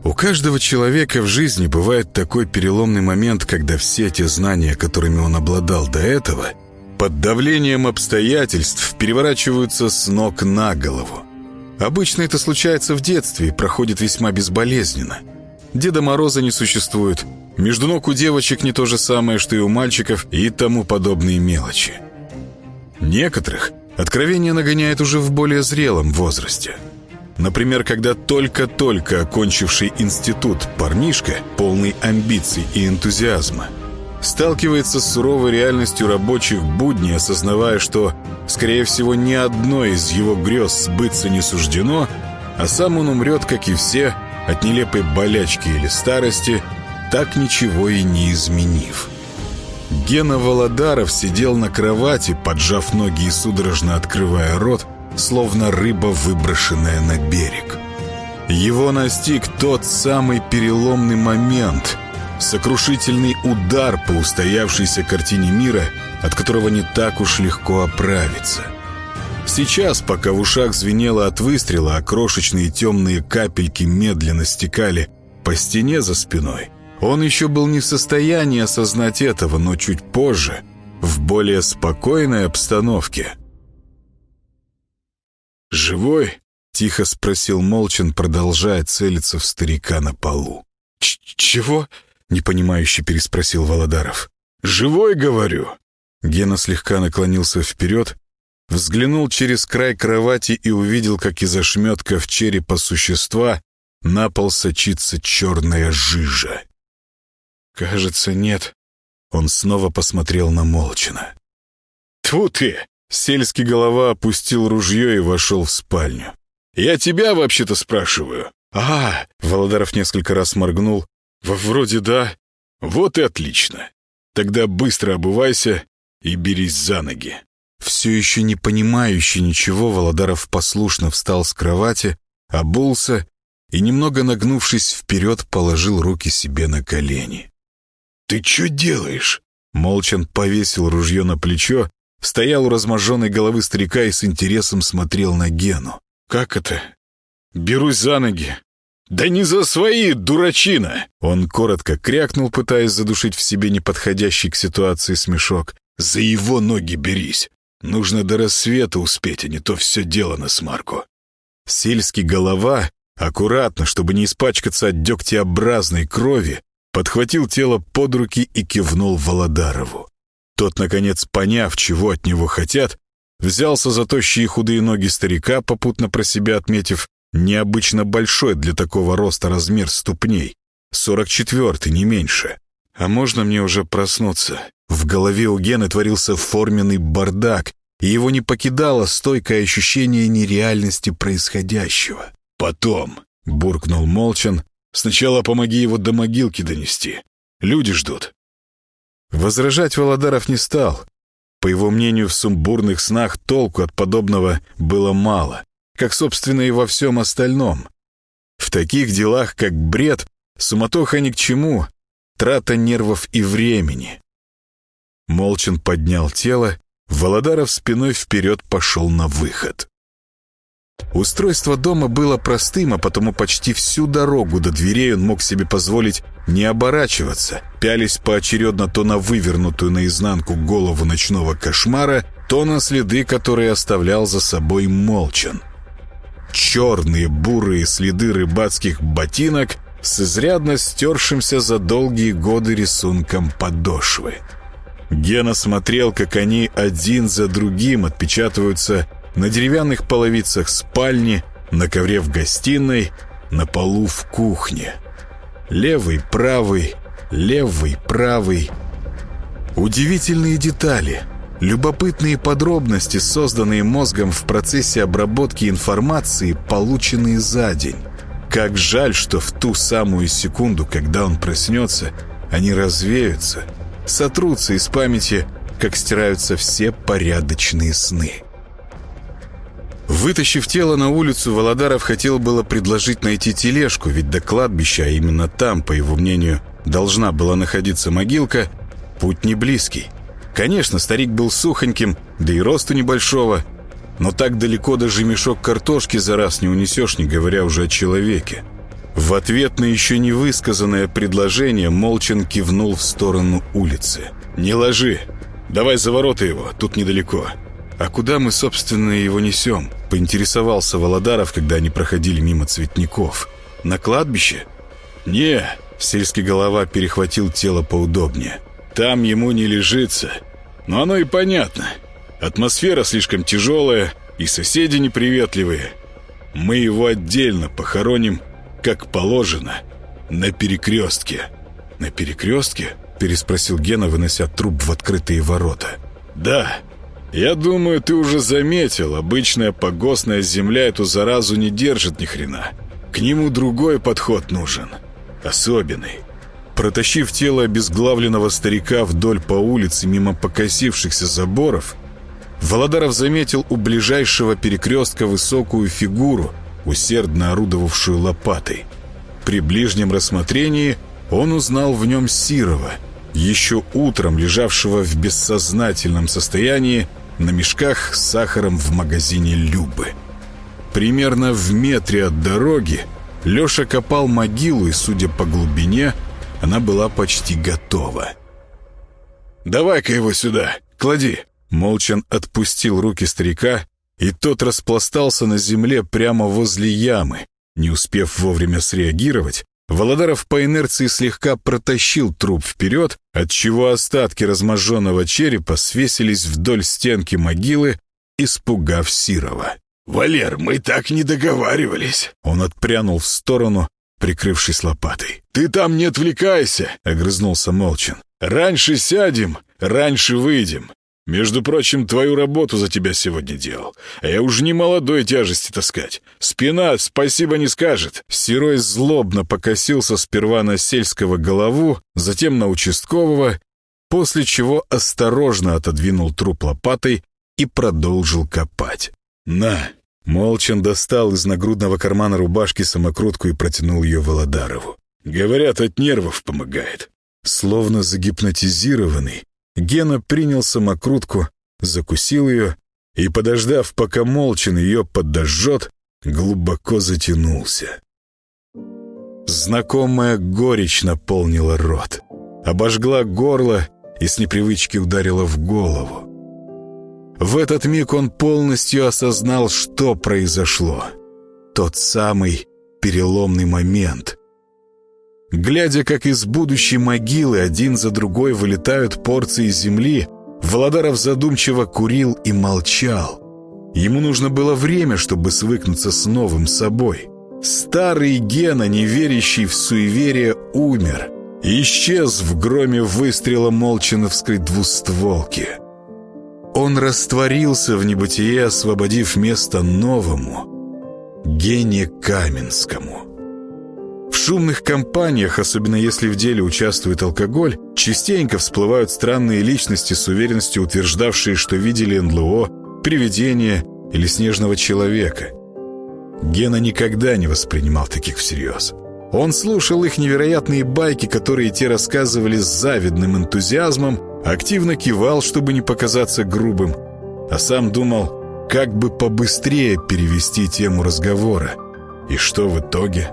У каждого человека в жизни бывает такой переломный момент, когда все те знания, которыми он обладал до этого, под давлением обстоятельств переворачиваются с ног на голову. Обычно это случается в детстве и проходит весьма безболезненно. Деда Мороза не существует, между ног у девочек не то же самое, что и у мальчиков, и тому подобные мелочи. Некоторых откровение нагоняет уже в более зрелом возрасте. Например, когда только-только окончивший институт парнишка, полный амбиций и энтузиазма, сталкивается с суровой реальностью рабочих будней, осознавая, что, скорее всего, ни одной из его грез сбыться не суждено, а сам он умрет, как и все, от нелепой болячки или старости, так ничего и не изменив. Гена Володаров сидел на кровати, поджав ноги и судорожно открывая рот, словно рыба, выброшенная на берег. Его настиг тот самый переломный момент, сокрушительный удар по устоявшейся картине мира, от которого не так уж легко оправиться. Сейчас, пока в ушах звенело от выстрела, а крошечные темные капельки медленно стекали по стене за спиной, он еще был не в состоянии осознать этого, но чуть позже, в более спокойной обстановке. «Живой?» — тихо спросил Молчан, продолжая целиться в старика на полу. «Чего?» — непонимающе переспросил Володаров. «Живой, говорю!» Гена слегка наклонился вперед, взглянул через край кровати и увидел, как из ошметков черепа существа на пол сочится черная жижа. «Кажется, нет». Он снова посмотрел на Молчана. «Тьфу ты!» Сельский голова опустил ружье и вошел в спальню. «Я тебя вообще-то спрашиваю». Володаров несколько раз моргнул. «Вроде да». «Вот и отлично. Тогда быстро обувайся и берись за ноги». Все еще не понимающий ничего, Володаров послушно встал с кровати, обулся и, немного нагнувшись вперед, положил руки себе на колени. «Ты что делаешь?» Молчан повесил ружье на плечо, стоял у разможженной головы старика и с интересом смотрел на Гену. «Как это? Берусь за ноги». «Да не за свои, дурачина!» Он коротко крякнул, пытаясь задушить в себе неподходящий к ситуации смешок. «За его ноги берись. Нужно до рассвета успеть, а не то все дело насмарку». Сельский голова, аккуратно, чтобы не испачкаться от дегтеобразной крови, подхватил тело под руки и кивнул Володарову. Тот, наконец, поняв, чего от него хотят, взялся за тощие худые ноги старика, попутно про себя отметив необычно большой для такого роста размер ступней. 44-й, не меньше. «А можно мне уже проснуться?» В голове у Гены творился форменный бардак, и его не покидало стойкое ощущение нереальности происходящего. «Потом», — буркнул Молчан, — «сначала помоги его до могилки донести. Люди ждут». Возражать Володаров не стал. По его мнению, в сумбурных снах толку от подобного было мало, как, собственно, и во всем остальном. В таких делах, как бред, суматоха ни к чему, трата нервов и времени. Молчан поднял тело, Володаров спиной вперед пошел на выход. Устройство дома было простым, а потому почти всю дорогу до дверей он мог себе позволить не оборачиваться, пялись поочередно то на вывернутую наизнанку голову ночного кошмара, то на следы, которые оставлял за собой Молчан. Черные бурые следы рыбацких ботинок с изрядно стершимся за долгие годы рисунком подошвы. Гена смотрел, как они один за другим отпечатываются на деревянных половицах спальни, на ковре в гостиной, на полу в кухне. Левый, правый, левый, правый. Удивительные детали, любопытные подробности, созданные мозгом в процессе обработки информации, полученные за день. Как жаль, что в ту самую секунду, когда он проснется, они развеются, сотрутся из памяти, как стираются все порядочные сны. Вытащив тело на улицу, Володаров хотел было предложить найти тележку, ведь до кладбища, а именно там, по его мнению, должна была находиться могилка, путь не близкий. Конечно, старик был сухоньким, да и росту небольшого, но так далеко даже мешок картошки за раз не унесешь, не говоря уже о человеке. В ответ на еще не высказанное предложение Молчан кивнул в сторону улицы. «Не ложи. Давай за ворота его, тут недалеко». «А куда мы, собственно, его несем?» — поинтересовался Володаров, когда они проходили мимо цветников. «На кладбище?» «Не», — сельский голова перехватил тело поудобнее. «Там ему не лежится. Но оно и понятно. Атмосфера слишком тяжелая, и соседи неприветливые. Мы его отдельно похороним, как положено, на перекрестке». «На перекрестке?» — переспросил Гена, вынося труп в открытые ворота. «Да. Я думаю, ты уже заметил, обычная погостная земля эту заразу не держит ни хрена. К нему другой подход нужен. Особенный». Протащив тело обезглавленного старика вдоль по улице мимо покосившихся заборов, Володаров заметил у ближайшего перекрестка высокую фигуру, усердно орудовавшую лопатой. При ближнем рассмотрении он узнал в нем Сирова, еще утром лежавшего в бессознательном состоянии на мешках с сахаром в магазине Любы. Примерно в метре от дороги Леша копал могилу, и, судя по глубине, она была почти готова. «Давай-ка его сюда, клади!» Молчан отпустил руки старика, и тот распластался на земле прямо возле ямы. Не успев вовремя среагировать, Володаров по инерции слегка протащил труп вперед, отчего остатки разможженного черепа свесились вдоль стенки могилы, испугав Сирова. «Валер, мы так не договаривались!» Он отпрянул в сторону, прикрывшись лопатой. «Ты там не отвлекайся!» — огрызнулся Молчан. «Раньше сядем, раньше выйдем. Между прочим, твою работу за тебя сегодня делал. А я уже не молодой тяжести таскать. Спина спасибо не скажет». Серой злобно покосился сперва на сельского голову, затем на участкового, после чего осторожно отодвинул труп лопатой и продолжил копать. «На!» Молчан достал из нагрудного кармана рубашки самокрутку и протянул ее Володарову. «Говорят, от нервов помогает». Словно загипнотизированный, Гена принял самокрутку, закусил ее и, подождав, пока Молчан ее подожжет, глубоко затянулся. Знакомая горечь наполнила рот, обожгла горло и с непривычки ударила в голову. В этот миг он полностью осознал, что произошло. Тот самый переломный момент. Глядя, как из будущей могилы один за другой вылетают порции земли, Володаров задумчиво курил и молчал. Ему нужно было время, чтобы свыкнуться с новым собой. Старый Гена, не верящий в суеверие, умер и исчез в громе выстрела молчановской двустволки. Он растворился в небытие, освободив место новому, Гене Каменскому. В шумных компаниях, особенно если в деле участвует алкоголь, частенько всплывают странные личности с уверенностью утверждавшие, что видели НЛО, привидения или снежного человека. Гена никогда не воспринимал таких всерьез. Он слушал их невероятные байки, которые те рассказывали с завидным энтузиазмом, активно кивал, чтобы не показаться грубым, а сам думал, как бы побыстрее перевести тему разговора. И что в итоге?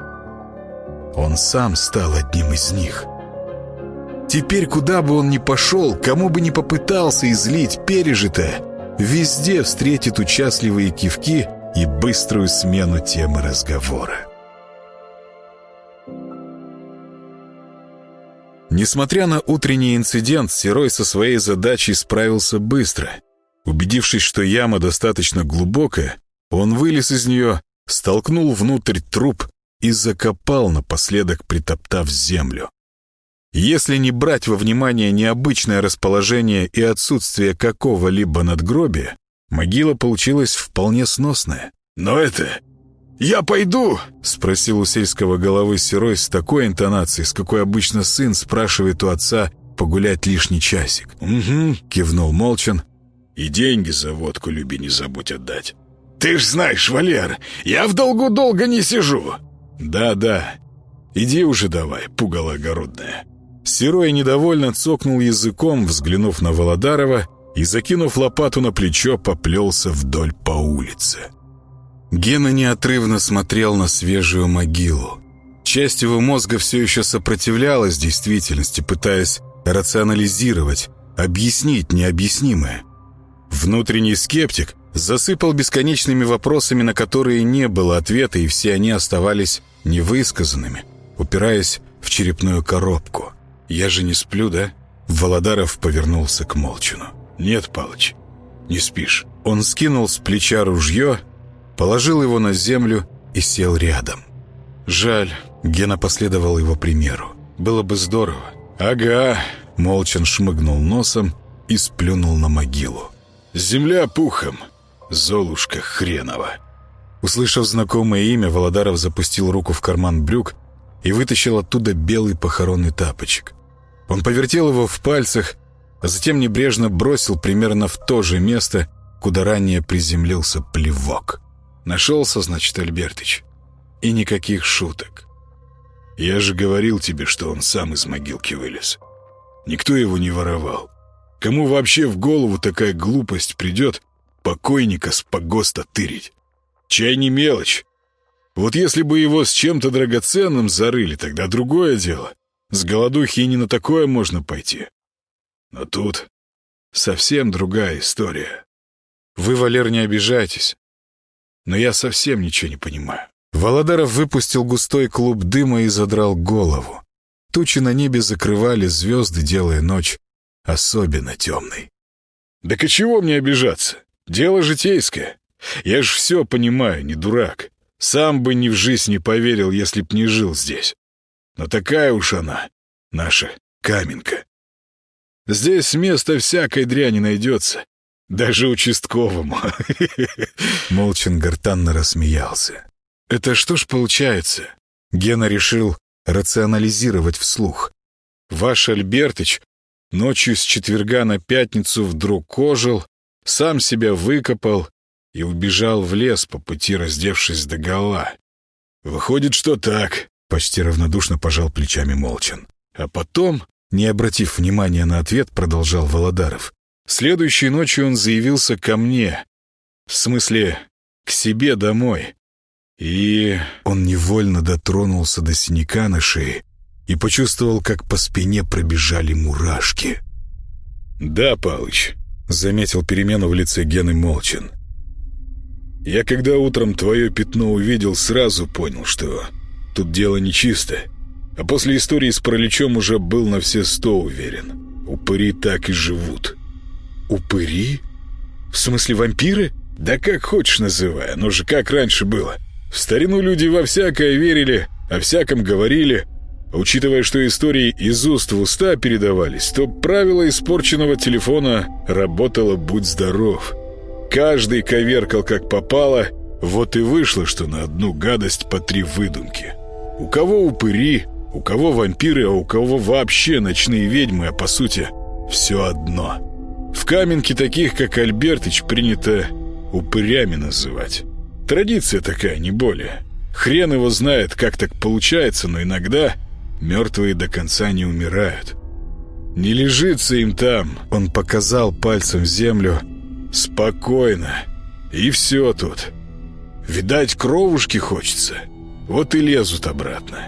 Он сам стал одним из них. Теперь, куда бы он ни пошел, кому бы ни попытался излить пережитое, везде встретит участливые кивки и быструю смену темы разговора. Несмотря на утренний инцидент, Серой со своей задачей справился быстро. Убедившись, что яма достаточно глубокая, он вылез из нее, столкнул внутрь труп и закопал, напоследок притоптав землю. Если не брать во внимание необычное расположение и отсутствие какого-либо надгробия, могила получилась вполне сносная. «Но это... я пойду!» — спросил у сельского головы Серой с такой интонацией, с какой обычно сын спрашивает у отца погулять лишний часик. «Угу», — кивнул Молчан. «И деньги за водку Любе не забудь отдать». «Ты ж знаешь, Валер, я в долгу долго не сижу». «Да-да, иди уже давай, пугало огородное». Серой недовольно цокнул языком, взглянув на Володарова, и, закинув лопату на плечо, поплелся вдоль по улице. Гена неотрывно смотрел на свежую могилу. Часть его мозга все еще сопротивлялась действительности, пытаясь рационализировать, объяснить необъяснимое. Внутренний скептик засыпал бесконечными вопросами, на которые не было ответа, и все они оставались невысказанными, упираясь в черепную коробку. «Я же не сплю, да?» Володаров повернулся к Молчину. «Нет, Палыч, не спишь». Он скинул с плеча ружье, положил его на землю и сел рядом. «Жаль», — Гена последовал его примеру. «Было бы здорово». «Ага», — Молчин шмыгнул носом и сплюнул на могилу. «Земля пухом, Золушка хренова». Услышав знакомое имя, Володаров запустил руку в карман брюк и вытащил оттуда белый похоронный тапочек. Он повертел его в пальцах, а затем небрежно бросил примерно в то же место, куда ранее приземлился плевок. «Нашелся, значит, Альбертыч. И никаких шуток. Я же говорил тебе, что он сам из могилки вылез. Никто его не воровал. Кому вообще в голову такая глупость придет покойника с погоста тырить? Чай не мелочь. Вот если бы его с чем-то драгоценным зарыли, тогда другое дело. С голодухи и не на такое можно пойти. Но тут совсем другая история. Вы, Валер, не обижайтесь, но я совсем ничего не понимаю». Володаров выпустил густой клуб дыма и задрал голову. Тучи на небе закрывали звезды, делая ночь особенно темной. «Так и чего мне обижаться? Дело житейское. Я ж все понимаю, не дурак. Сам бы ни в жизнь не поверил, если б не жил здесь. Но такая уж она, наша Каменка. Здесь место всякой дряни найдется, даже участковому». Молчин гортанно рассмеялся. «Это что ж получается?» Гена решил рационализировать вслух. «Ваш Альбертыч ночью с четверга на пятницу вдруг ожил, сам себя выкопал и убежал в лес, по пути раздевшись догола». «Выходит, что так», — почти равнодушно пожал плечами Молчин. «А потом, не обратив внимания на ответ, продолжал Володаров, следующей ночью он заявился ко мне, в смысле, к себе домой. И он невольно дотронулся до синяка на шее и почувствовал, как по спине пробежали мурашки. «Да, Палыч», — заметил перемену в лице Гены Молчин. «Я когда утром твое пятно увидел, сразу понял, что тут дело нечисто. А после истории с параличом уже был на все 100 уверен. Упыри так и живут». «Упыри? В смысле вампиры?» «Да как хочешь называй, оно же как раньше было. В старину люди во всякое верили, о всяком говорили. А учитывая, что истории из уст в уста передавались, то правило испорченного телефона работало «будь здоров». Каждый коверкал как попало, вот и вышло, что на одну гадость по 3 выдумки. У кого упыри, у кого вампиры, а у кого вообще ночные ведьмы, а по сути все одно. В Каменке таких, как Альбертыч, принято упырями называть. Традиция такая, не более. Хрен его знает, как так получается, но иногда мертвые до конца не умирают. Не лежится им там, он показал пальцем в землю, спокойно. И все тут. Видать, кровушки хочется. Вот и лезут обратно.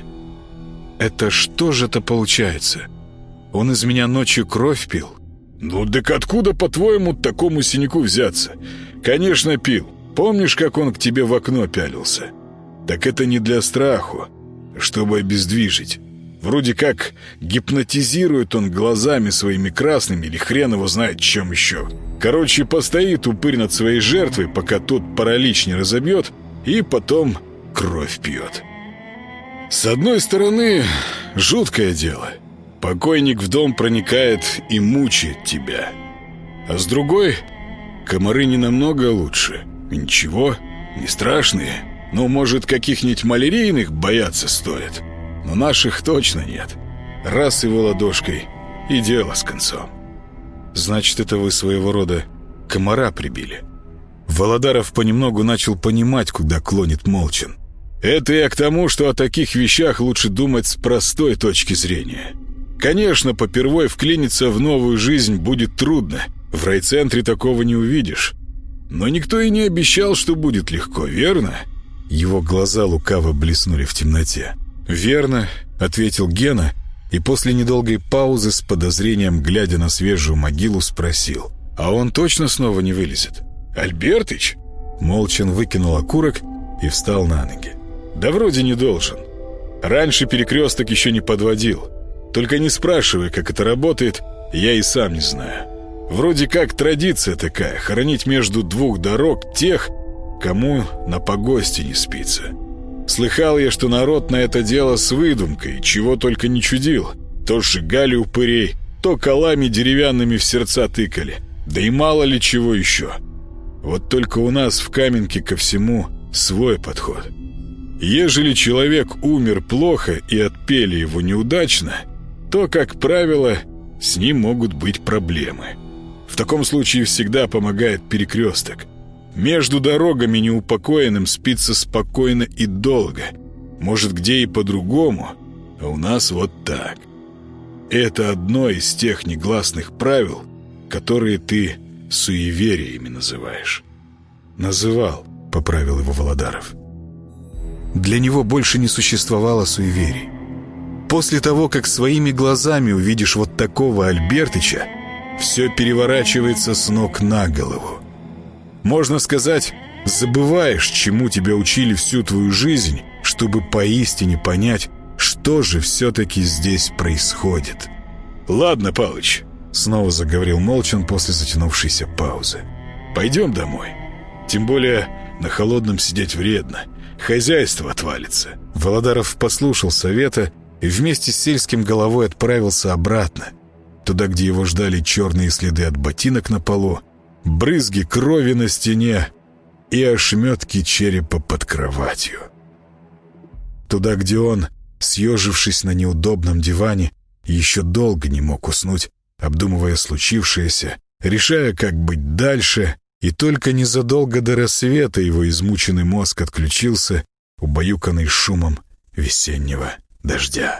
Это что же это получается? Он из меня ночью кровь пил? Ну, так откуда, по-твоему, такому синяку взяться? Конечно, пил. Помнишь, как он к тебе в окно пялился? Так это не для страху, чтобы обездвижить. Вроде как гипнотизирует он глазами своими красными или хрен его знает чем еще. Короче, постоит упырь над своей жертвой, пока тот паралич не разобьет, и потом кровь пьет. С одной стороны, жуткое дело. Покойник в дом проникает и мучает тебя. А с другой, комары не намного лучше. Ничего, не страшные. Ну, может, каких-нибудь малярийных бояться стоит. Но наших точно нет. Раз его ладошкой, и дело с концом. Значит, это вы своего рода комара прибили. Володаров понемногу начал понимать, куда клонит Молчин. Это я к тому, что о таких вещах лучше думать с простой точки зрения. Конечно, попервой вклиниться в новую жизнь будет трудно. В райцентре такого не увидишь. Но никто и не обещал, что будет легко, верно? Его глаза лукаво блеснули в темноте. «Верно», — ответил Гена, и после недолгой паузы с подозрением, глядя на свежую могилу, спросил: «А он точно снова не вылезет?» «Альбертыч?» Молчан выкинул окурок и встал на ноги. «Да вроде не должен. Раньше перекресток еще не подводил. Только не спрашивай, как это работает, я и сам не знаю. Вроде как традиция такая — хоронить между двух дорог тех, кому на погосте не спится. Слыхал я, что народ на это дело с выдумкой, чего только не чудил. То сжигали упырей, то колами деревянными в сердца тыкали. Да и мало ли чего еще. Вот только у нас в Каменке ко всему свой подход. Ежели человек умер плохо и отпели его неудачно, то, как правило, с ним могут быть проблемы. В таком случае всегда помогает перекресток. Между дорогами неупокоенным спится спокойно и долго. Может, где и по-другому, а у нас вот так. Это одно из тех негласных правил, которые ты суевериями называешь». «Называл», — поправил его Володаров. Для него больше не существовало суеверий. После того, как своими глазами увидишь вот такого Альбертыча, все переворачивается с ног на голову. Можно сказать, забываешь, чему тебя учили всю твою жизнь, чтобы поистине понять, что же все-таки здесь происходит. «Ладно, Палыч», — снова заговорил Молчан после затянувшейся паузы. «Пойдем домой. Тем более на холодном сидеть вредно. Хозяйство отвалится». Володаров послушал совета и вместе с сельским головой отправился обратно, туда, где его ждали черные следы от ботинок на полу, брызги крови на стене и ошметки черепа под кроватью. Туда, где он, съежившись на неудобном диване, еще долго не мог уснуть, обдумывая случившееся, решая, как быть дальше, и только незадолго до рассвета его измученный мозг отключился, убаюканный шумом весеннего дождя.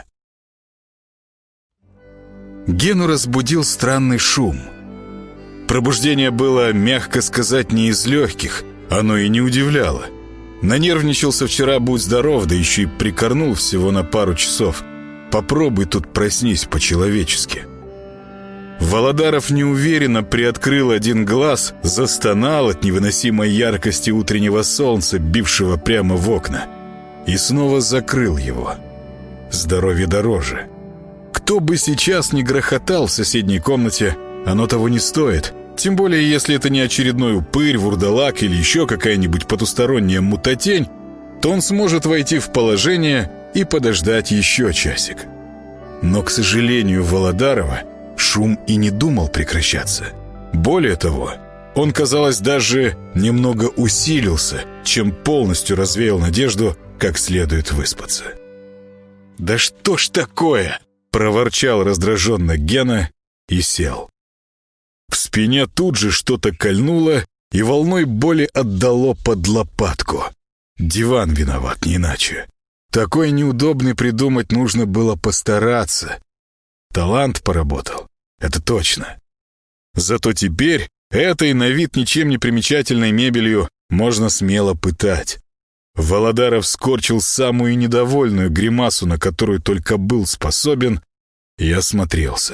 Гену разбудил странный шум. Пробуждение было, мягко сказать, не из легких, оно и не удивляло. Нанервничался вчера, будь здоров, да еще и прикорнул всего на пару часов. Попробуй тут проснись по-человечески. Володаров неуверенно приоткрыл один глаз, застонал от невыносимой яркости утреннего солнца, бившего прямо в окна, и снова закрыл его. Здоровье дороже. Кто бы сейчас ни грохотал в соседней комнате, оно того не стоит. Тем более, если это не очередной упырь, вурдалак или еще какая-нибудь потусторонняя мутатень, то он сможет войти в положение и подождать еще часик. Но, к сожалению, Володарова шум и не думал прекращаться. Более того, он, казалось, даже немного усилился, чем полностью развеял надежду как следует выспаться. «Да что ж такое?» — проворчал раздраженно Гена и сел. В спине тут же что-то кольнуло и волной боли отдало под лопатку. Диван виноват, не иначе. Такой неудобный придумать нужно было постараться. Талант поработал, это точно. Зато теперь этой на вид ничем не примечательной мебелью можно смело пытать. Володаров скорчил самую недовольную гримасу, на которую только был способен, и осмотрелся.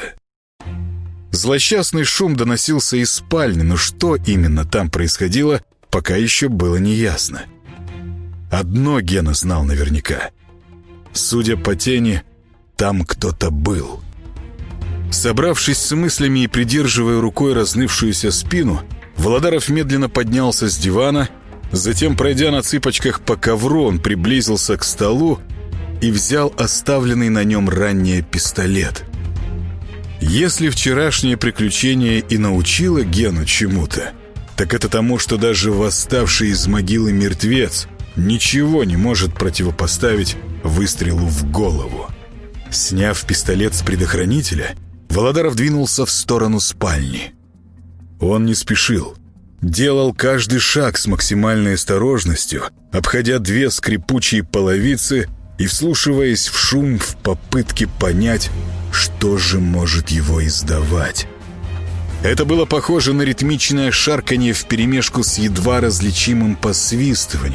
Злосчастный шум доносился из спальни, но что именно там происходило, пока еще было неясно. Одно Гена знал наверняка. Судя по тени, там кто-то был. Собравшись с мыслями и придерживая рукой разнывшуюся спину, Володаров медленно поднялся с дивана, затем, пройдя на цыпочках по ковру, он приблизился к столу и взял оставленный на нем ранее пистолет. Если вчерашнее приключение и научило Гену чему-то, так это тому, что даже восставший из могилы мертвец ничего не может противопоставить выстрелу в голову. Сняв пистолет с предохранителя, Володаров двинулся в сторону спальни. Он не спешил. Делал каждый шаг с максимальной осторожностью, обходя две скрипучие половицы и вслушиваясь в шум в попытке понять, что же может его издавать. Это было похоже на ритмичное шарканье вперемешку с едва различимым посвистыванием.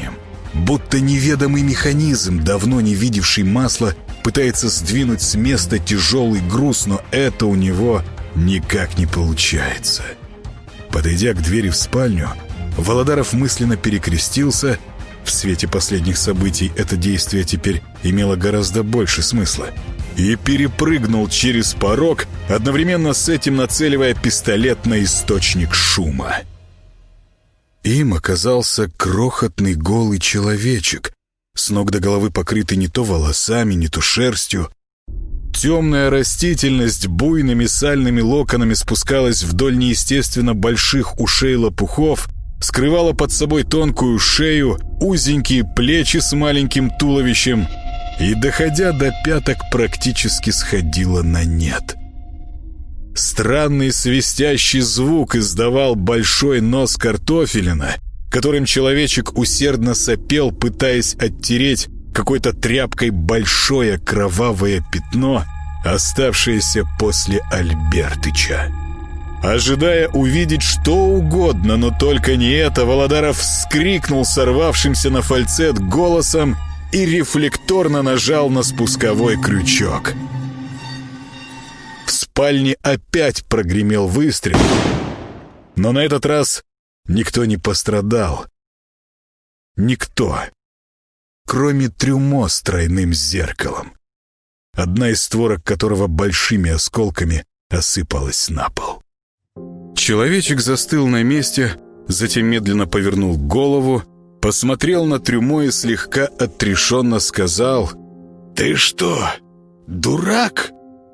будто неведомый механизм, давно не видевший масла, пытается сдвинуть с места тяжелый груз, но это у него никак не получается. Подойдя к двери в спальню, Володаров мысленно перекрестился. В свете последних событий это действие теперь имело гораздо больше смысла. И перепрыгнул через порог, одновременно с этим нацеливая пистолет на источник шума. Им оказался крохотный голый человечек, с ног до головы покрытый не то волосами, не то шерстью. Темная растительность буйными сальными локонами спускалась вдоль неестественно больших ушей лопухов, скрывала под собой тонкую шею, узенькие плечи с маленьким туловищем и, доходя до пяток, практически сходила на нет. Странный свистящий звук издавал большой нос картофелина, которым человечек усердно сопел, пытаясь оттереть какой-то тряпкой большое кровавое пятно, оставшееся после Альбертыча. Ожидая увидеть что угодно, но только не это, Володаров вскрикнул сорвавшимся на фальцет голосом и рефлекторно нажал на спусковой крючок. В спальне опять прогремел выстрел, но на этот раз никто не пострадал. Никто, кроме трюмо с тройным зеркалом, одна из створок которого большими осколками осыпалась на пол. Человечек застыл на месте, затем медленно повернул голову, посмотрел на трюмо и слегка отрешенно сказал: «Ты что, дурак?»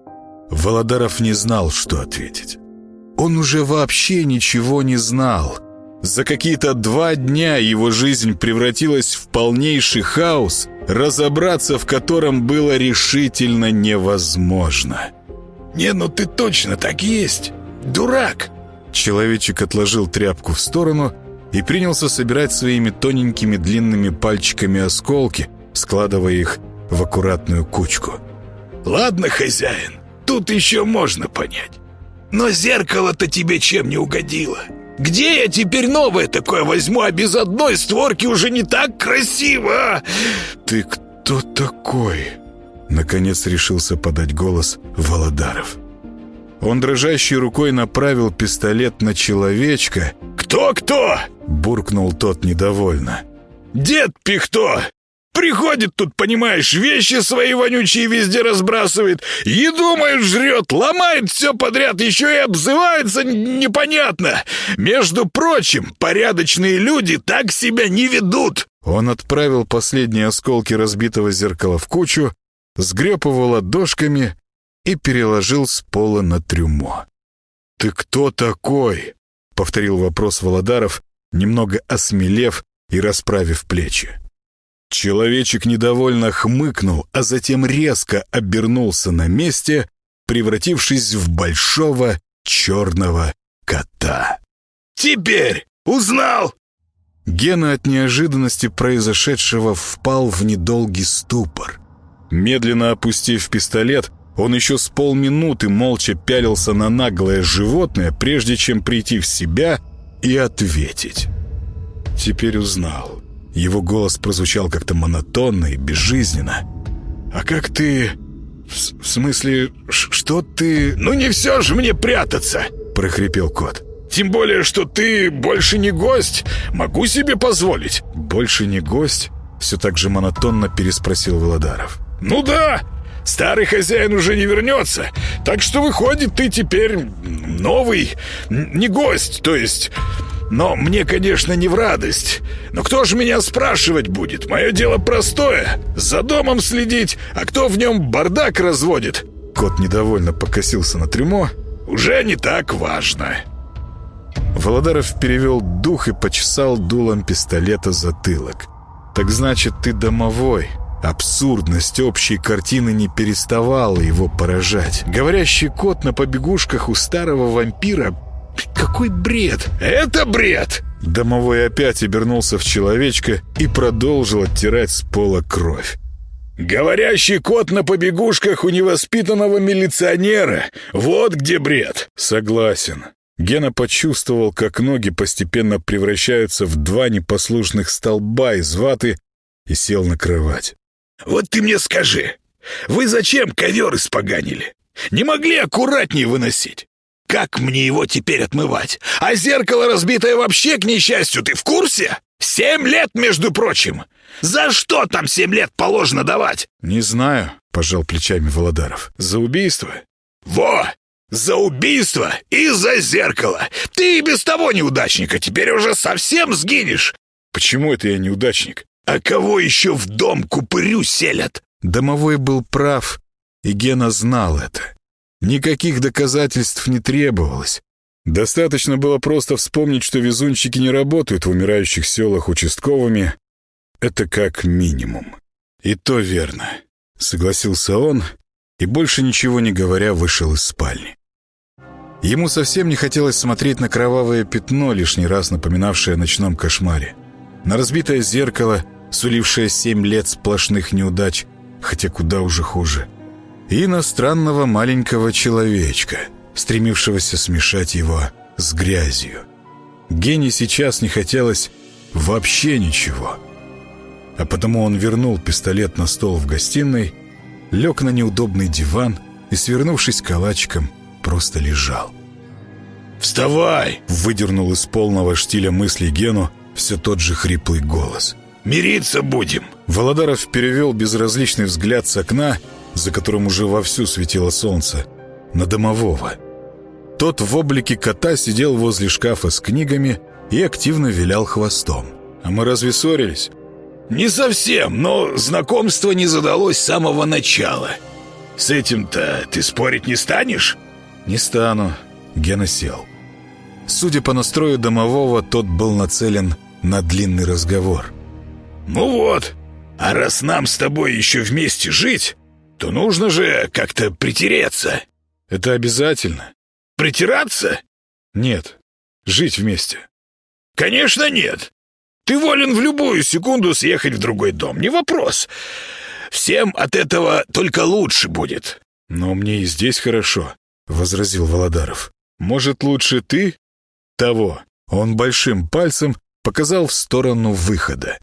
Володаров не знал, что ответить. Он уже вообще ничего не знал. За какие-то 2 дня его жизнь превратилась в полнейший хаос, разобраться в котором было решительно невозможно. «Не, ну ты точно так есть, дурак!» Человечек отложил тряпку в сторону и принялся собирать своими тоненькими длинными пальчиками осколки, складывая их в аккуратную кучку. «Ладно, хозяин, тут еще можно понять. Но зеркало-то тебе чем не угодило? Где я теперь новое такое возьму, а без одной створки уже не так красиво, а?» «Ты кто такой?» Наконец решился подать голос Володаров. Он дрожащей рукой направил пистолет на человечка. «Кто-кто?» — буркнул тот недовольно. «Дед Пихто! Приходит тут, понимаешь, вещи свои вонючие везде разбрасывает, еду мою жрет, ломает все подряд, еще и обзывается непонятно. Между прочим, порядочные люди так себя не ведут!» Он отправил последние осколки разбитого зеркала в кучу, сгреб его ладошками и переложил с пола на трюмо. «Ты кто такой?» — повторил вопрос Володаров, немного осмелев и расправив плечи. Человечек недовольно хмыкнул, а затем резко обернулся на месте, превратившись в большого черного кота. «Теперь узнал!» Гена от неожиданности произошедшего впал в недолгий ступор. Медленно опустив пистолет, он еще с полминуты молча пялился на наглое животное, прежде чем прийти в себя и ответить. Теперь узнал. Его голос прозвучал как-то монотонно и безжизненно. «А как ты... В смысле, что ты...» «Ну не все же мне прятаться!» — прохрипел кот. «Тем более, что ты больше не гость. Могу себе позволить». «Больше не гость?» — все так же монотонно переспросил Володаров. «Ну да! Старый хозяин уже не вернется. Так что, выходит, ты теперь новый, не гость, то есть... Но мне, конечно, не в радость. Но кто же меня спрашивать будет? Мое дело простое. За домом следить, а кто в нем бардак разводит?» Кот недовольно покосился на трюмо. «Уже не так важно». Володаров перевел дух и почесал дулом пистолета затылок. «Так значит, ты домовой?» Абсурдность общей картины не переставала его поражать. Говорящий кот на побегушках у старого вампира... Какой бред! Это бред! Домовой опять обернулся в человечка и продолжил оттирать с пола кровь. Говорящий кот на побегушках у невоспитанного милиционера. Вот где бред. Согласен. Гена почувствовал, как ноги постепенно превращаются в 2 непослушных столба из ваты, и сел на кровать. «Вот ты мне скажи, вы зачем ковер испоганили? Не могли аккуратнее выносить? Как мне его теперь отмывать? А зеркало разбитое вообще, к несчастью, ты в курсе? 7 лет, между прочим! За что там 7 лет положено давать?» «Не знаю», — пожал плечами Володаров. «За убийство?» «Во! За убийство и за зеркало! Ты и без того неудачник, а теперь уже совсем сгинешь!» «Почему это я неудачник?» «А кого еще в дом купырю селят?» Домовой был прав, и Гена знал это. Никаких доказательств не требовалось. Достаточно было просто вспомнить, что везунчики не работают в умирающих селах участковыми. Это как минимум. «И то верно», — согласился он, и, больше ничего не говоря, вышел из спальни. Ему совсем не хотелось смотреть на кровавое пятно, лишний раз напоминавшее о ночном кошмаре, на разбитое зеркало, сулившее 7 лет сплошных неудач, хотя куда уже хуже, и на странного маленького человечка, стремившегося смешать его с грязью. Гене сейчас не хотелось вообще ничего. А потому он вернул пистолет на стол в гостиной, лег на неудобный диван и, свернувшись калачиком, просто лежал. «Вставай!» — выдернул из полного штиля мыслей Гену все тот же хриплый голос. «Мириться будем!» Володаров перевел безразличный взгляд с окна, за которым уже вовсю светило солнце, на домового. Тот в облике кота сидел возле шкафа с книгами и активно вилял хвостом. «А мы разве ссорились?» «Не совсем, но знакомство не задалось с самого начала. С этим-то ты спорить не станешь?» «Не стану». Гена сел. Судя по настрою домового, тот был нацелен на длинный разговор. «Ну вот, а раз нам с тобой еще вместе жить, то нужно же как-то притереться». «Это обязательно?» «Притираться?» «Нет, жить вместе». «Конечно нет. Ты волен в любую секунду съехать в другой дом, не вопрос. Всем от этого только лучше будет». «Но мне и здесь хорошо», — возразил Володаров. «Может, лучше ты?» «Того». Он большим пальцем показал в сторону выхода.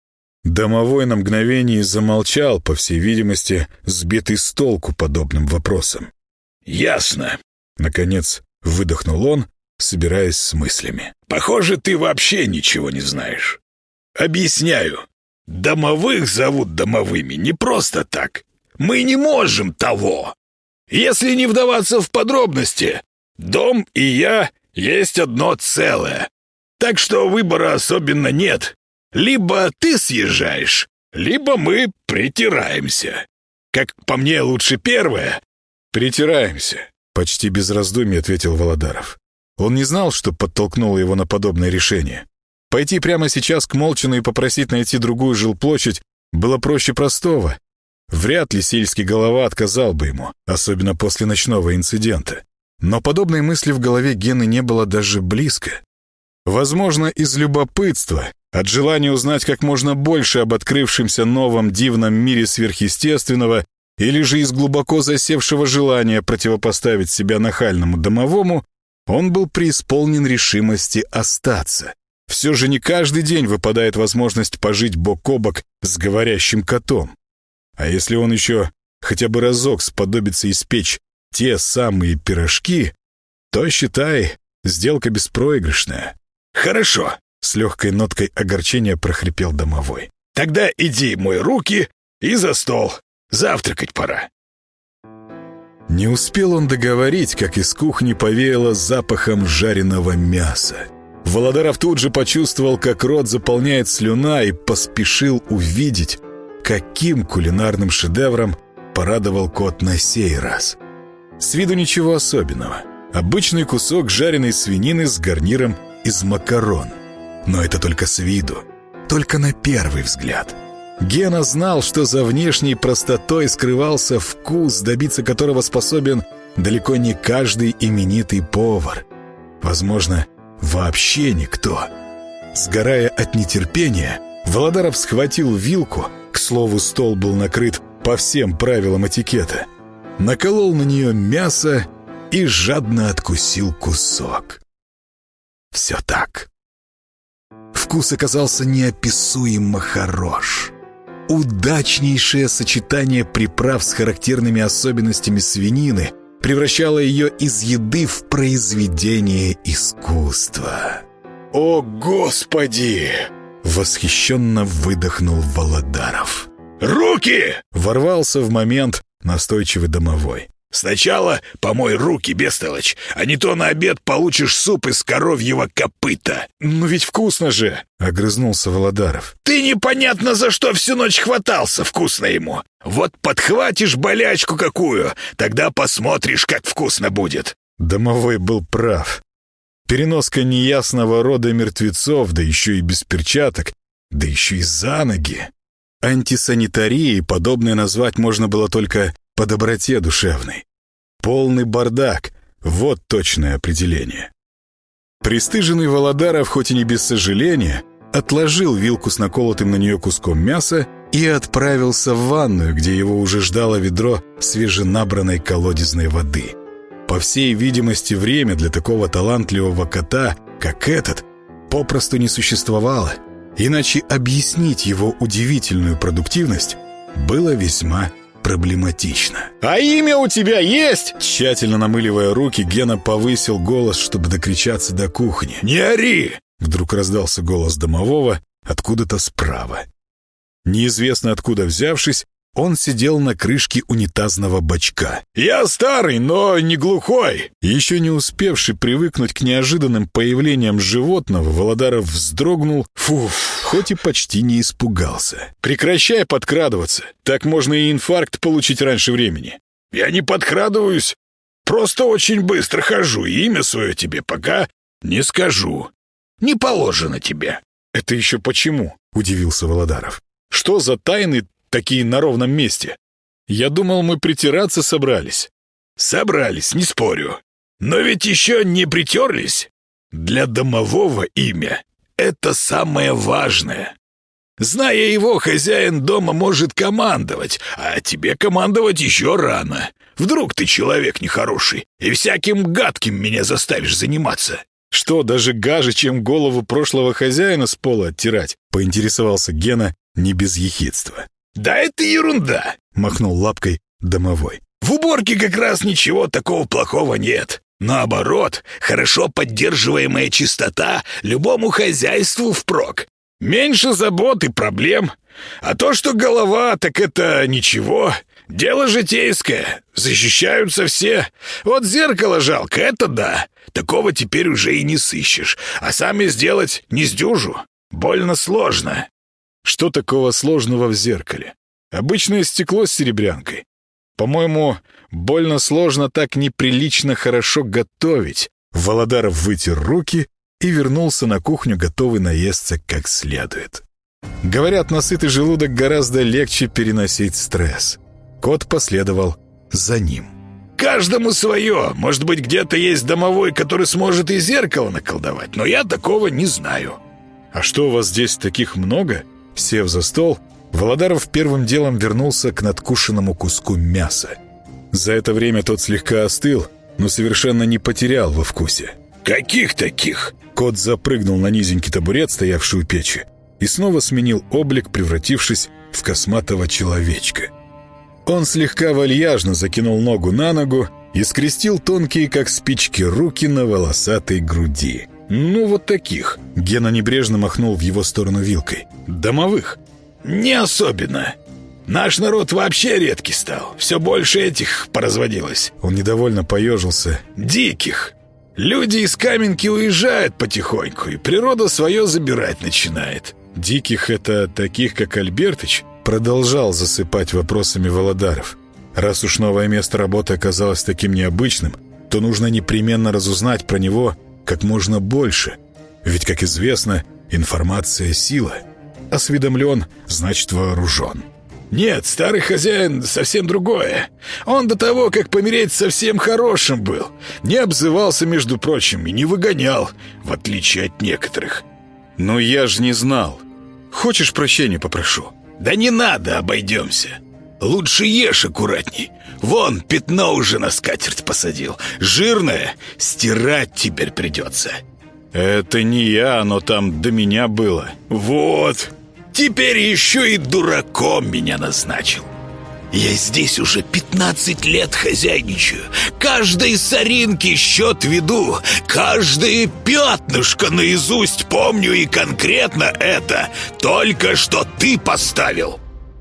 Домовой на мгновение замолчал, по всей видимости, сбитый с толку подобным вопросом. «Ясно», — наконец выдохнул он, собираясь с мыслями. «Похоже, ты вообще ничего не знаешь. Объясняю. Домовых зовут домовыми не просто так. Мы не можем того. Если не вдаваться в подробности, дом и я есть одно целое. Так что выбора особенно нет. Либо ты съезжаешь, либо мы притираемся. Как по мне, лучше первое». «Притираемся», — почти без раздумий ответил Володаров. Он не знал, что подтолкнуло его на подобное решение. Пойти прямо сейчас к Молчину и попросить найти другую жилплощадь было проще простого. Вряд ли сельский голова отказал бы ему, особенно после ночного инцидента. Но подобной мысли в голове Гены не было даже близко. Возможно, из любопытства, от желания узнать как можно больше об открывшемся новом дивном мире сверхъестественного, или же из глубоко засевшего желания противопоставить себя нахальному домовому, он был преисполнен решимости остаться. Все же не каждый день выпадает возможность пожить бок о бок с говорящим котом. А если он еще хотя бы разок сподобится испечь те самые пирожки, то, считай, сделка беспроигрышная. «Хорошо», — с легкой ноткой огорчения прохрипел домовой. «Тогда иди мой руки и за стол. Завтракать пора». Не успел он договорить, как из кухни повеяло запахом жареного мяса. Володаров тут же почувствовал, как рот заполняет слюна, и поспешил увидеть, каким кулинарным шедевром порадовал кот на сей раз. С виду ничего особенного. Обычный кусок жареной свинины с гарниром из макарон. Но это только с виду, только на первый взгляд. Гена знал, что за внешней простотой скрывался вкус, добиться которого способен далеко не каждый именитый повар. Возможно, вообще никто. Сгорая от нетерпения, Володаров схватил вилку, к слову, стол был накрыт по всем правилам этикета, наколол на нее мясо и жадно откусил кусок. Все так. Вкус оказался неописуемо хорош. Удачнейшее сочетание приправ с характерными особенностями свинины превращало ее из еды в произведение искусства. «О, Господи!» — восхищенно выдохнул Володаров. «Руки!» — ворвался в момент настойчивый домовой. «Сначала помой руки, бестолочь, а не то на обед получишь суп из коровьего копыта». «Ну ведь вкусно же!» — огрызнулся Володаров. «Ты непонятно за что всю ночь хватался, вкусно ему. Вот подхватишь болячку какую, тогда посмотришь, как вкусно будет». Домовой был прав. Переноска неясного рода мертвецов, да еще и без перчаток, да еще и за ноги. Антисанитарией подобное назвать можно было только по доброте душевной. Полный бардак — вот точное определение. Пристыженный Володаров, хоть и не без сожаления, отложил вилку с наколотым на нее куском мяса и отправился в ванную, где его уже ждало ведро свеженабранной колодезной воды. По всей видимости, время для такого талантливого кота, как этот, попросту не существовало, иначе объяснить его удивительную продуктивность было весьма проблематично. «А имя у тебя есть?» Тщательно намыливая руки, Гена повысил голос, чтобы докричаться до кухни. «Не ори!» Вдруг раздался голос домового откуда-то справа. Неизвестно откуда взявшись, он сидел на крышке унитазного бачка. «Я старый, но не глухой!» Еще не успевший привыкнуть к неожиданным появлениям животного, Володаров вздрогнул, хоть и почти не испугался. «Прекращай подкрадываться, так можно и инфаркт получить раньше времени». «Я не подкрадываюсь, просто очень быстро хожу, и имя свое тебе пока не скажу. Не положено тебе». «Это еще почему?» — удивился Володаров. «Что за тайны такие на ровном месте? Я думал, мы притираться собрались». «Собрались, не спорю. Но ведь еще не притерлись. Для домового имя — это самое важное. Зная его, хозяин дома может командовать, а тебе командовать еще рано. Вдруг ты человек нехороший и всяким гадким меня заставишь заниматься». «Что, даже гаже, чем голову прошлого хозяина с пола оттирать?» — поинтересовался Гена не без ехидства. «Да это ерунда!» — махнул лапкой домовой. «В уборке как раз ничего такого плохого нет. Наоборот, хорошо поддерживаемая чистота любому хозяйству впрок. Меньше забот и проблем. А то, что голова, так это ничего. Дело житейское. Защищаются все. Вот зеркало жалко, это да. Такого теперь уже и не сыщешь. А сами сделать не сдюжу. Больно сложно». «Что такого сложного в зеркале? Обычное стекло с серебрянкой. По-моему, больно сложно так неприлично хорошо готовить». Володаров вытер руки и вернулся на кухню, готовый наесться как следует. Говорят, на сытый желудок гораздо легче переносить стресс. Кот последовал за ним. «Каждому свое. Может быть, где-то есть домовой, который сможет и зеркало наколдовать, но я такого не знаю». «А что, у вас здесь таких много?» Сев за стол, Володаров первым делом вернулся к надкушенному куску мяса. За это время тот слегка остыл, но совершенно не потерял во вкусе. «Каких таких?» Кот запрыгнул на низенький табурет, стоявший у печи, и снова сменил облик, превратившись в косматого человечка. Он слегка вальяжно закинул ногу на ногу и скрестил тонкие, как спички, руки на волосатой груди. «Ну, вот таких». Гена небрежно махнул в его сторону вилкой. «Домовых». «Не особенно. Наш народ вообще редкий стал. Все больше этих поразводилось». Он недовольно поежился. «Диких. Люди из Каменки уезжают потихоньку, и природа свое забирать начинает». «Диких — это таких, как Альбертыч?» Продолжал засыпать вопросами Володаров. «Раз уж новое место работы оказалось таким необычным, то нужно непременно разузнать про него как можно больше. Ведь, как известно, информация — сила. Осведомлен, значит вооружен». «Нет, старый хозяин совсем другое. Он до того, как помереть, совсем хорошим был. Не обзывался, между прочим, и не выгонял, в отличие от некоторых». «Но я ж не знал. Хочешь, прощения попрошу?» «Да не надо, обойдемся. Лучше ешь аккуратней. Вон, пятно уже на скатерть посадил. Жирное, стирать теперь придется». «Это не я, но там до меня было». «Вот, Теперь еще и дураком меня назначил. Я здесь уже 15 лет хозяйничаю. Каждой соринки счет веду. Каждое пятнышко наизусть помню. И конкретно это только что ты поставил.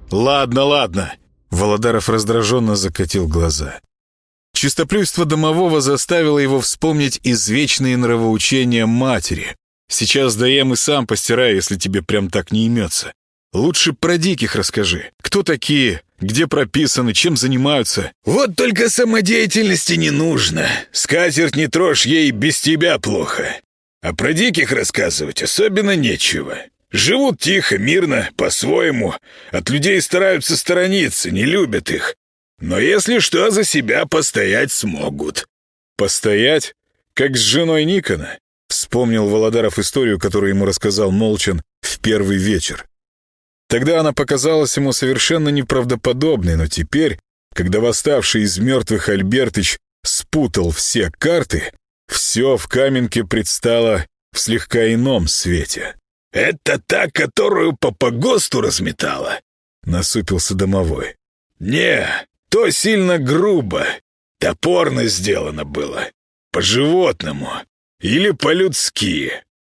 Ладно. Володаров раздраженно закатил глаза. Чистоплюйство домового заставило его вспомнить извечные нравоучения матери. Сейчас доем и сам постираю, если тебе прям так не имется. Лучше про диких расскажи. Кто такие? Где прописаны? Чем занимаются? Вот только самодеятельности не нужно. Скатерть не трожь, ей без тебя плохо. А про диких рассказывать особенно нечего. Живут тихо, мирно, по-своему. От людей стараются сторониться, не любят их. Но если что, за себя постоять смогут. Постоять? Как с женой Никона? Вспомнил Володаров историю, которую ему рассказал Молчан в первый вечер. Тогда она показалась ему совершенно неправдоподобной, но теперь, когда восставший из мертвых Альбертыч спутал все карты, все в Каменке предстало в слегка ином свете. «Это та, которую по погосту разметала?» — насупился домовой. «Не, то сильно грубо, топорно сделано было, по-животному или по-людски.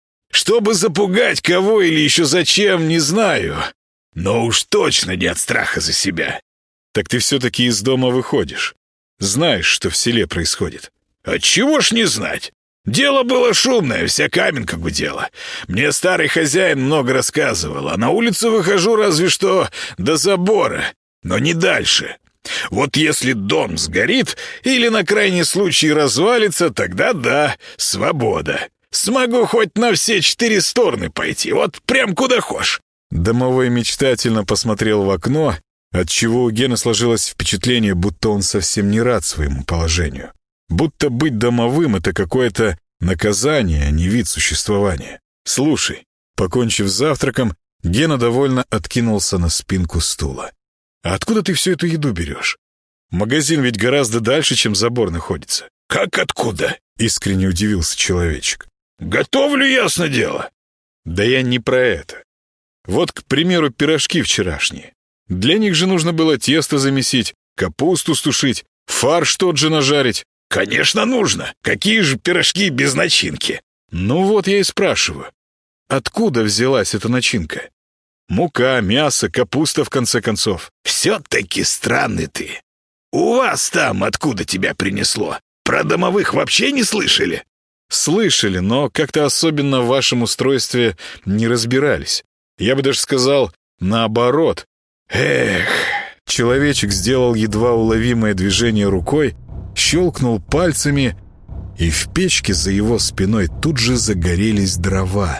Чтобы запугать кого или еще зачем, не знаю, но уж точно не от страха за себя». «Так ты все-таки из дома выходишь. Знаешь, что в селе происходит». «Отчего ж не знать? Дело было шумное, вся Каменка гудела. Мне старый хозяин много рассказывал, а на улицу выхожу разве что до забора, но не дальше. Вот если дом сгорит или на крайний случай развалится, тогда да, свобода. Смогу хоть на все 4 стороны пойти, вот прям куда хошь». Домовой мечтательно посмотрел в окно, отчего у Гены сложилось впечатление, будто он совсем не рад своему положению. Будто быть домовым — это какое-то наказание, а не вид существования. «Слушай», покончив с завтраком, Гена довольно откинулся на спинку стула. «А откуда ты всю эту еду берешь? Магазин ведь гораздо дальше, чем забор находится». «Как откуда?» — искренне удивился человечек. «Готовлю, ясно дело». «Да я не про это. Вот, к примеру, пирожки вчерашние. Для них же нужно было тесто замесить, капусту стушить, фарш тот же нажарить». «Конечно нужно. Какие же пирожки без начинки?» «Ну вот я и спрашиваю. Откуда взялась эта начинка? Мука, мясо, капуста, в конце концов». «Все-таки странный ты. У вас там откуда тебя принесло? Про домовых вообще не слышали?» «Слышали, но как-то особенно в вашем устройстве не разбирались. Я бы даже сказал, наоборот». «Эх!» Человечек сделал едва уловимое движение рукой, щелкнул пальцами, и в печке за его спиной тут же загорелись дрова.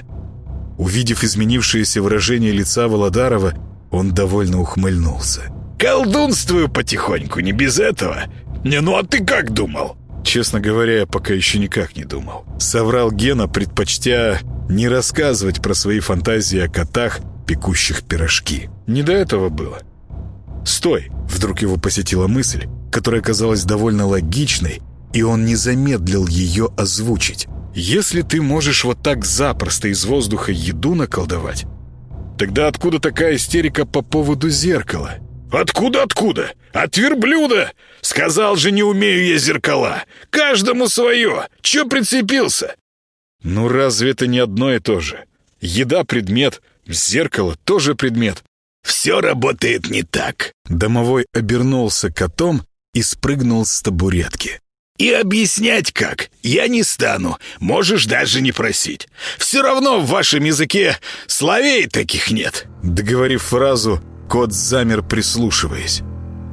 Увидев изменившееся выражение лица Володарова, он довольно ухмыльнулся. «Колдунствую потихоньку, не без этого. Не, ну а ты как думал?» «Честно говоря, я пока еще никак не думал», — соврал Гена, предпочтя не рассказывать про свои фантазии о котах, пекущих пирожки. Не до этого было. «Стой!» — вдруг его посетила мысль, которая казалась довольно логичной, и он не замедлил ее озвучить. «Если ты можешь вот так запросто из воздуха еду наколдовать, тогда откуда такая истерика по поводу зеркала?» «Откуда? От верблюда! Сказал же, не умею я зеркала. Каждому свое. Че прицепился?» «Ну разве это не одно и то же? Еда — предмет, зеркало — тоже предмет». «Все работает не так». Домовой обернулся котом и спрыгнул с табуретки. «И объяснять как? Я не стану. Можешь даже не просить. Все равно в вашем языке словей таких нет». Договорив фразу, кот замер, прислушиваясь.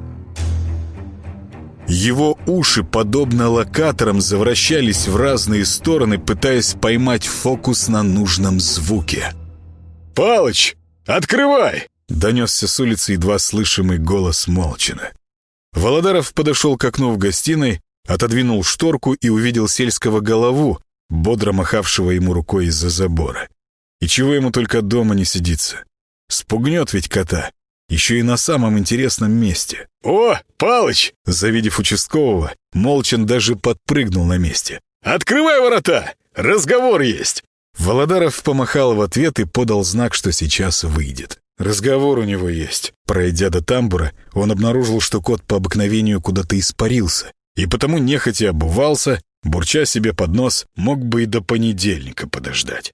Его уши, подобно локаторам, завращались в разные стороны, пытаясь поймать фокус на нужном звуке. «Палыч, открывай!» — донесся с улицы едва слышимый голос Молчана. Володаров подошел к окну в гостиной, отодвинул шторку и увидел сельского голову, бодро махавшего ему рукой из-за забора. И чего ему только дома не сидится. Спугнет ведь кота, еще и на самом интересном месте. «О, Палыч!» Завидев участкового, Молчан даже подпрыгнул на месте. «Открывай ворота! Разговор есть!» Володаров помахал в ответ и подал знак, что сейчас выйдет. Разговор у него есть. Пройдя до тамбура, он обнаружил, что кот по обыкновению куда-то испарился, и потому нехотя обувался, бурча себе под нос, мог бы и до понедельника подождать.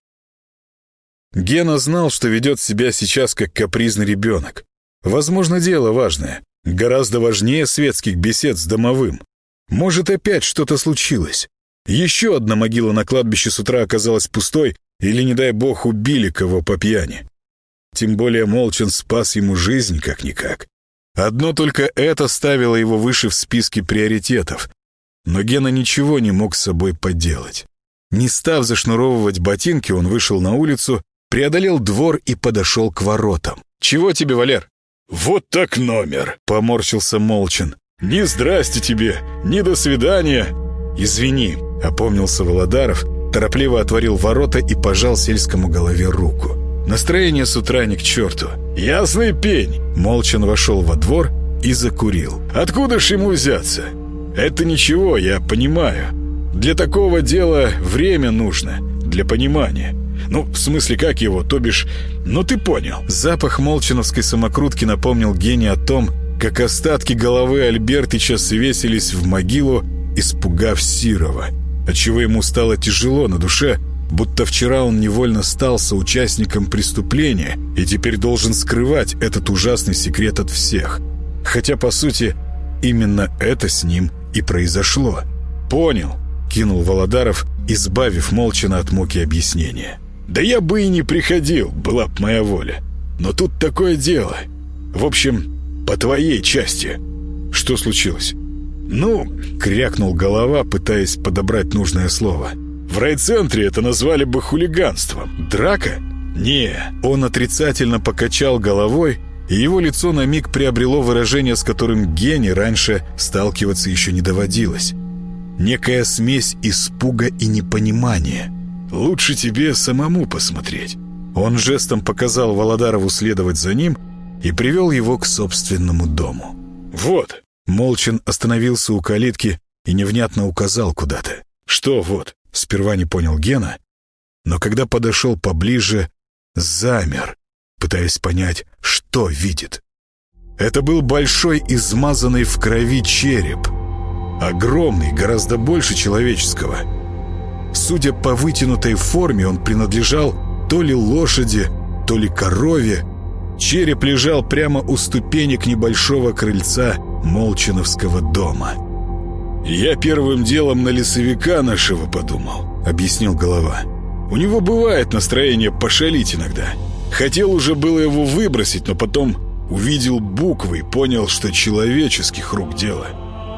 Гена знал, что ведет себя сейчас как капризный ребенок. Возможно, дело важное, гораздо важнее светских бесед с домовым. Может, опять что-то случилось. Еще одна могила на кладбище с утра оказалась пустой, или, не дай бог, убили кого по пьяни. Тем более Молчан спас ему жизнь как-никак. Одно только это ставило его выше в списке приоритетов. Но Гена ничего не мог с собой поделать. Не став зашнуровывать ботинки, он вышел на улицу, преодолел двор и подошел к воротам. «Чего тебе, Валер?» «Вот так номер!» — поморщился Молчан. «Ни здрасте тебе, ни до свидания!» «Извини», — опомнился Володаров, торопливо отворил ворота и пожал сельскому голове руку. Настроение с утра ни к черту. «Ясный пень!» Молчан вошел во двор и закурил. «Откуда ж ему взяться? Это ничего, я понимаю. Для такого дела время нужно, для понимания. Ну, в смысле, как его, то бишь... Ну, ты понял». Запах молчановской самокрутки напомнил Гене о том, как остатки головы Альбертыча свесились в могилу, испугав Сирова, отчего ему стало тяжело на душе, будто вчера он невольно стал соучастником преступления и теперь должен скрывать этот ужасный секрет от всех. Хотя, по сути, именно это с ним и произошло. «Понял», — кинул Володаров, избавив Молчана от муки объяснения. «Да я бы и не приходил, была б моя воля. Но тут такое дело. В общем, по твоей части». «Что случилось?» «Ну...» — крякнул голова, пытаясь подобрать нужное слово. «В райцентре это назвали бы хулиганством. Драка?» «Не». Он отрицательно покачал головой, и его лицо на миг приобрело выражение, с которым Гене раньше сталкиваться еще не доводилось. Некая смесь испуга и непонимания. «Лучше тебе самому посмотреть». Он жестом показал Володарову следовать за ним и привел его к собственному дому. «Вот». Молчан остановился у калитки и невнятно указал куда-то. «Что вот?» — сперва не понял Гена, но когда подошел поближе, замер, пытаясь понять, что видит. Это был большой, измазанный в крови череп. Огромный, гораздо больше человеческого. Судя по вытянутой форме, он принадлежал то ли лошади, то ли корове. Череп лежал прямо у ступенек небольшого крыльца Молчановского дома. «Я первым делом на лесовика нашего подумал», — объяснил голова. «У него бывает настроение пошалить иногда. Хотел уже было его выбросить, но потом увидел буквы и понял, что человеческих рук дело».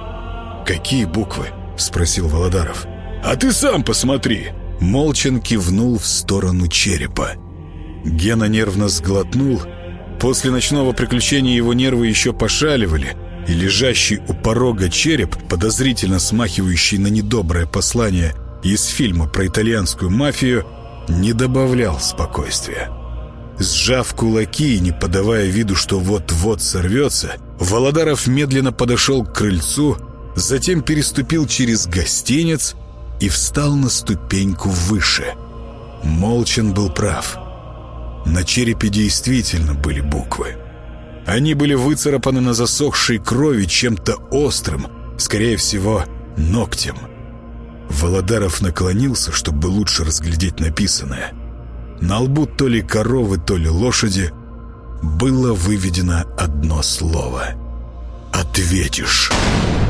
«Какие буквы?» — спросил Володаров. «А ты сам посмотри». Молчан кивнул в сторону черепа. Гена нервно сглотнул. После ночного приключения его нервы еще пошаливали, и лежащий у порога череп, подозрительно смахивающий на недоброе послание из фильма про итальянскую мафию, не добавлял спокойствия. Сжав кулаки и не подавая виду, что вот-вот сорвется, Володаров медленно подошел к крыльцу, затем переступил через гостиниц и встал на ступеньку выше. Молчан был прав. На черепе действительно были буквы. Они были выцарапаны на засохшей крови чем-то острым, скорее всего, ногтем. Володаров наклонился, чтобы лучше разглядеть написанное. На лбу то ли коровы, то ли лошади было выведено одно слово: «Ответишь».